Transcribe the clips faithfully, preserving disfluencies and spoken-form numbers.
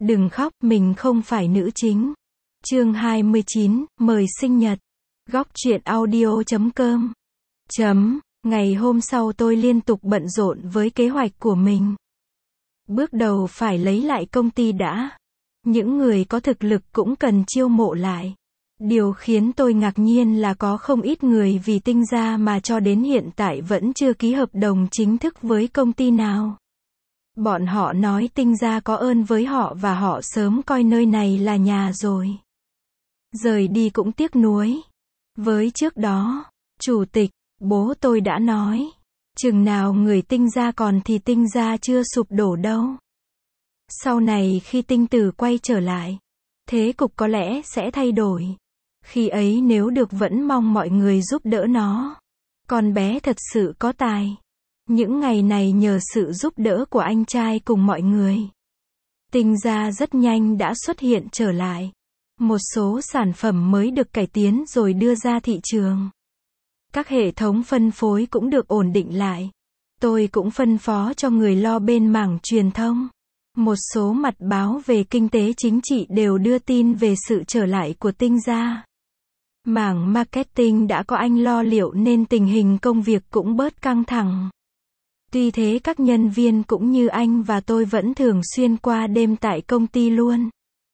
Đừng khóc, mình không phải nữ chính. Chương hai mươi chín, mời sinh nhật. Góc truyện audio chấm com. Chấm, ngày hôm sau tôi liên tục bận rộn với kế hoạch của mình. Bước đầu phải lấy lại công ty đã. Những người có thực lực cũng cần chiêu mộ lại. Điều khiến tôi ngạc nhiên là có không ít người vì Tinh Gia mà cho đến hiện tại vẫn chưa ký hợp đồng chính thức với công ty nào. Bọn họ nói Tinh Gia có ơn với họ và họ sớm coi nơi này là nhà rồi. Rời đi cũng tiếc nuối. Với trước đó, chủ tịch, bố tôi đã nói, chừng nào người Tinh Gia còn thì Tinh Gia chưa sụp đổ đâu. Sau này khi Tinh Tử quay trở lại, thế cục có lẽ sẽ thay đổi. Khi ấy nếu được vẫn mong mọi người giúp đỡ nó. Con bé thật sự có tài. Những ngày này nhờ sự giúp đỡ của anh trai cùng mọi người, Tinh Gia rất nhanh đã xuất hiện trở lại. Một số sản phẩm mới được cải tiến rồi đưa ra thị trường. Các hệ thống phân phối cũng được ổn định lại. Tôi cũng phân phó cho người lo bên mảng truyền thông. Một số mặt báo về kinh tế chính trị đều đưa tin về sự trở lại của Tinh Gia. Mảng marketing đã có anh lo liệu nên tình hình công việc cũng bớt căng thẳng. Tuy thế các nhân viên cũng như anh và tôi vẫn thường xuyên qua đêm tại công ty luôn.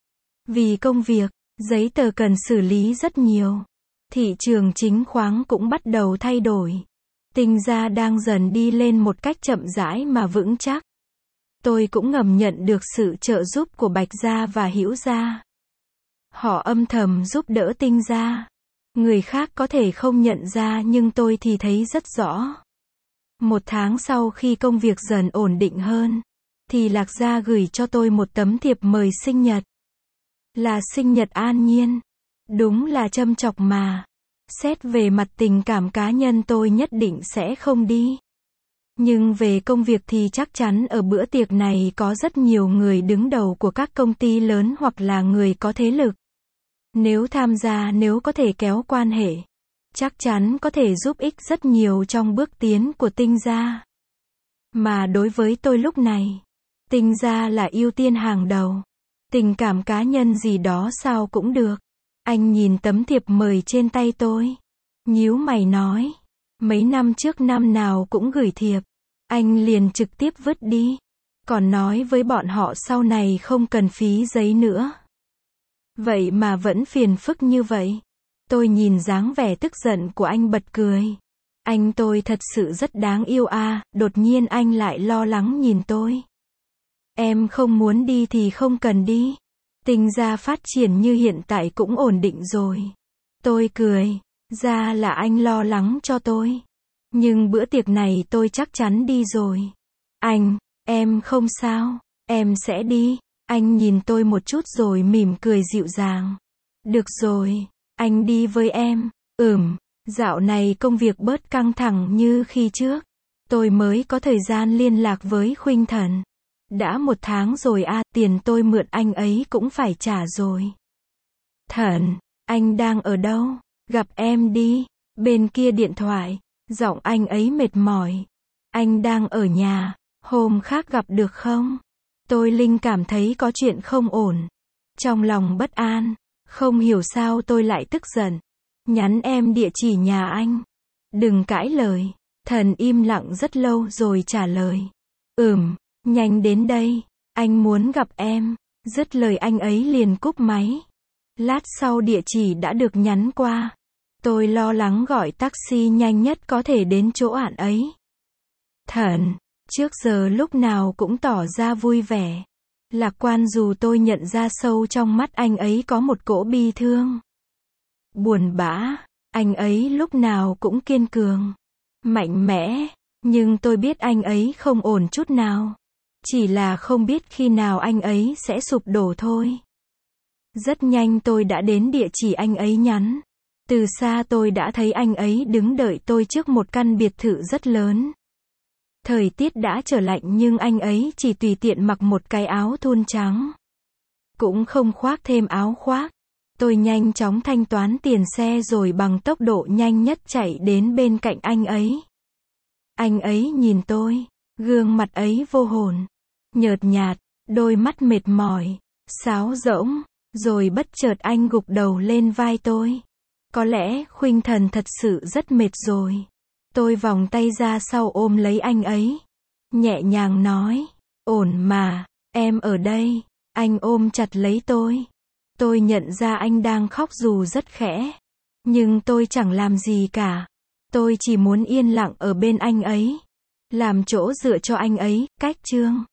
Vì công việc, giấy tờ cần xử lý rất nhiều. Thị trường chứng khoán cũng bắt đầu thay đổi. Tinh Gia đang dần đi lên một cách chậm rãi mà vững chắc. Tôi cũng ngầm nhận được sự trợ giúp của Bạch Gia và Hữu Gia. Họ âm thầm giúp đỡ Tinh Gia. Người khác có thể không nhận ra nhưng tôi thì thấy rất rõ. Một tháng sau khi công việc dần ổn định hơn, thì Lạc Gia gửi cho tôi một tấm thiệp mời sinh nhật. Là sinh nhật An Nhiên. Đúng là châm chọc mà. Xét về mặt tình cảm cá nhân tôi nhất định sẽ không đi. Nhưng về công việc thì chắc chắn ở bữa tiệc này có rất nhiều người đứng đầu của các công ty lớn hoặc là người có thế lực. Nếu tham gia, nếu có thể kéo quan hệ, chắc chắn có thể giúp ích rất nhiều trong bước tiến của Tinh Gia. Mà đối với tôi lúc này, Tinh Gia là ưu tiên hàng đầu. Tình cảm cá nhân gì đó sao cũng được. Anh nhìn tấm thiệp mời trên tay tôi, nhíu mày nói, mấy năm trước năm nào cũng gửi thiệp, anh liền trực tiếp vứt đi, còn nói với bọn họ sau này không cần phí giấy nữa. Vậy mà vẫn phiền phức như vậy. Tôi nhìn dáng vẻ tức giận của anh bật cười. Anh tôi thật sự rất đáng yêu à, đột nhiên anh lại lo lắng nhìn tôi. Em không muốn đi thì không cần đi. Tinh Gia phát triển như hiện tại cũng ổn định rồi. Tôi cười, ra là anh lo lắng cho tôi. Nhưng bữa tiệc này tôi chắc chắn đi rồi. Anh, em không sao, em sẽ đi. Anh nhìn tôi một chút rồi mỉm cười dịu dàng. Được rồi, anh đi với em. Ừm, dạo này công việc bớt căng thẳng như khi trước. Tôi mới có thời gian liên lạc với Khuynh Thần. Đã một tháng rồi à, tiền tôi mượn anh ấy cũng phải trả rồi. Thần, anh đang ở đâu? Gặp em đi. Bên kia điện thoại, giọng anh ấy mệt mỏi. Anh đang ở nhà, hôm khác gặp được không? Tôi linh cảm thấy có chuyện không ổn. Trong lòng bất an, không hiểu sao tôi lại tức giận. Nhắn em địa chỉ nhà anh. Đừng cãi lời. Thần im lặng rất lâu rồi trả lời. Ừm, nhanh đến đây, anh muốn gặp em. Dứt lời anh ấy liền cúp máy. Lát sau địa chỉ đã được nhắn qua. Tôi lo lắng gọi taxi nhanh nhất có thể đến chỗ bạn ấy. Thần, trước giờ lúc nào cũng tỏ ra vui vẻ, lạc quan dù tôi nhận ra sâu trong mắt anh ấy có một cỗ bi thương. Buồn bã, anh ấy lúc nào cũng kiên cường, mạnh mẽ, nhưng tôi biết anh ấy không ổn chút nào. Chỉ là không biết khi nào anh ấy sẽ sụp đổ thôi. Rất nhanh tôi đã đến địa chỉ anh ấy nhắn. Từ xa tôi đã thấy anh ấy đứng đợi tôi trước một căn biệt thự rất lớn. Thời tiết đã trở lạnh nhưng anh ấy chỉ tùy tiện mặc một cái áo thun trắng. Cũng không khoác thêm áo khoác. Tôi nhanh chóng thanh toán tiền xe rồi bằng tốc độ nhanh nhất chạy đến bên cạnh anh ấy. Anh ấy nhìn tôi, gương mặt ấy vô hồn, nhợt nhạt, đôi mắt mệt mỏi, sáo rỗng, rồi bất chợt anh gục đầu lên vai tôi. Có lẽ Khuynh Thần thật sự rất mệt rồi. Tôi vòng tay ra sau ôm lấy anh ấy, nhẹ nhàng nói, ổn mà, em ở đây. Anh ôm chặt lấy tôi. Tôi nhận ra anh đang khóc dù rất khẽ. Nhưng tôi chẳng làm gì cả. Tôi chỉ muốn yên lặng ở bên anh ấy. Làm chỗ dựa cho anh ấy, cách chương.